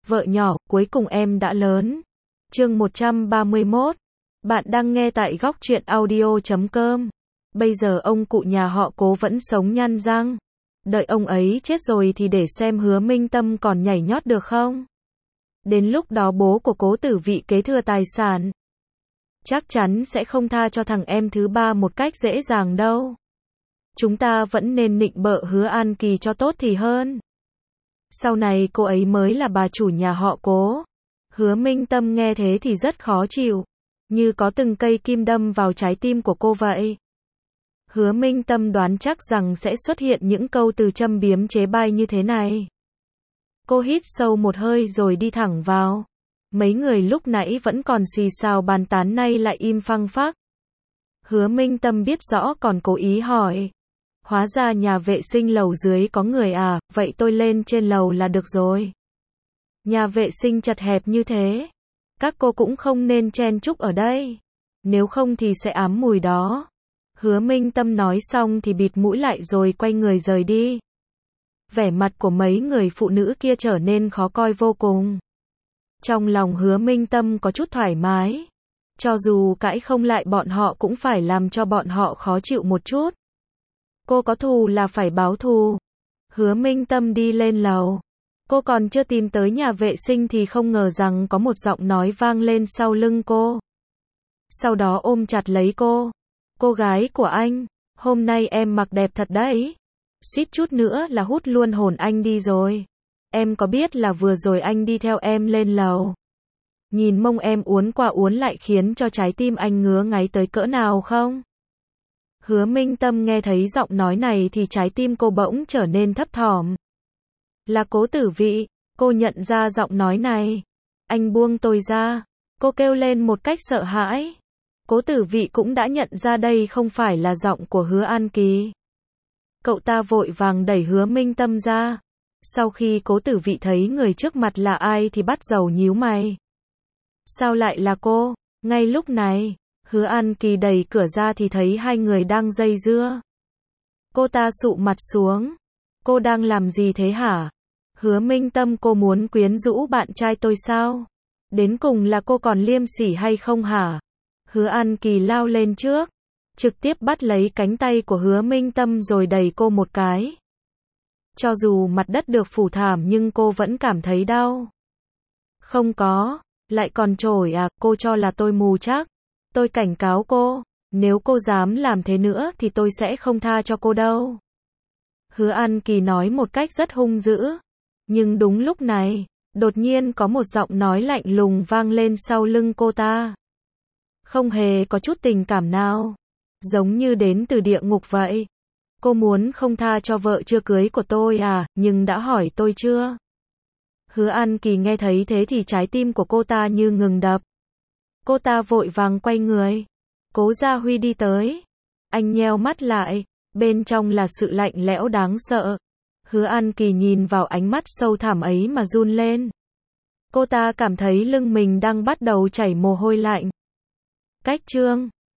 Vợ nhỏ, cuối cùng em đã lớn. Chương 131. Bạn đang nghe tại góc truyện audio.com. Bây giờ ông cụ nhà họ Cố vẫn sống nhăn răng. Đợi ông ấy chết rồi thì để xem Hứa Minh Tâm còn nhảy nhót được không. Đến lúc đó bố của Cố Tử Vị kế thừa tài sản. Chắc chắn sẽ không tha cho thằng em thứ ba một cách dễ dàng đâu. Chúng ta vẫn nên nịnh bợ Hứa An Kỳ cho tốt thì hơn. Sau này cô ấy mới là bà chủ nhà họ Cố. Hứa Minh Tâm nghe thế thì rất khó chịu, như có từng cây kim đâm vào trái tim của cô vậy. Hứa Minh Tâm đoán chắc rằng sẽ xuất hiện những câu từ châm biếm chế bai như thế này. Cô hít sâu một hơi rồi đi thẳng vào. Mấy người lúc nãy vẫn còn xì xào bàn tán nay lại im phăng phắc. Hứa Minh Tâm biết rõ còn cố ý hỏi. Hóa ra nhà vệ sinh lầu dưới có người à, vậy tôi lên trên lầu là được rồi. Nhà vệ sinh chật hẹp như thế. Các cô cũng không nên chen chúc ở đây. Nếu không thì sẽ ám mùi đó. Hứa Minh Tâm nói xong thì bịt mũi lại rồi quay người rời đi. Vẻ mặt của mấy người phụ nữ kia trở nên khó coi vô cùng. Trong lòng Hứa Minh Tâm có chút thoải mái. Cho dù cãi không lại bọn họ cũng phải làm cho bọn họ khó chịu một chút. Cô có thù là phải báo thù. Hứa Minh Tâm đi lên lầu. Cô còn chưa tìm tới nhà vệ sinh thì không ngờ rằng có một giọng nói vang lên sau lưng cô. Sau đó ôm chặt lấy cô. Cô gái của anh, hôm nay em mặc đẹp thật đấy. Suýt chút nữa là hút luôn hồn anh đi rồi. Em có biết là vừa rồi anh đi theo em lên lầu. Nhìn mông em uốn qua uốn lại khiến cho trái tim anh ngứa ngáy tới cỡ nào không? Hứa Minh Tâm nghe thấy giọng nói này thì trái tim cô bỗng trở nên thấp thỏm. Là Cố Tử Vị, cô nhận ra giọng nói này. Anh buông tôi ra. Cô kêu lên một cách sợ hãi. Cố Tử Vị cũng đã nhận ra đây không phải là giọng của Hứa An Kỳ. Cậu ta vội vàng đẩy Hứa Minh Tâm ra. Sau khi Cố Tử Vị thấy người trước mặt là ai thì bắt đầu nhíu mày. Sao lại là cô? Ngay lúc này, Hứa An Kỳ đẩy cửa ra thì thấy hai người đang dây dưa. Cô ta sụ mặt xuống. Cô đang làm gì thế hả? Hứa Minh Tâm, cô muốn quyến rũ bạn trai tôi sao? Đến cùng là cô còn liêm sỉ hay không hả? Hứa An Kỳ lao lên trước, trực tiếp bắt lấy cánh tay của Hứa Minh Tâm rồi đẩy cô một cái. Cho dù mặt đất được phủ thảm nhưng cô vẫn cảm thấy đau. Không có, lại còn chổi à, cô cho là tôi mù chắc. Tôi cảnh cáo cô, nếu cô dám làm thế nữa thì tôi sẽ không tha cho cô đâu. Hứa An Kỳ nói một cách rất hung dữ. Nhưng đúng lúc này, đột nhiên có một giọng nói lạnh lùng vang lên sau lưng cô ta. Không hề có chút tình cảm nào. Giống như đến từ địa ngục vậy. Cô muốn không tha cho vợ chưa cưới của tôi à, nhưng đã hỏi tôi chưa? Hứa An Kỳ nghe thấy thế thì trái tim của cô ta như ngừng đập. Cô ta vội vàng quay người. Cố Gia Huy đi tới. Anh nheo mắt lại. Bên trong là sự lạnh lẽo đáng sợ. Hứa An Kỳ nhìn vào ánh mắt sâu thẳm ấy mà run lên. Cô ta cảm thấy lưng mình đang bắt đầu chảy mồ hôi lạnh. Cách chương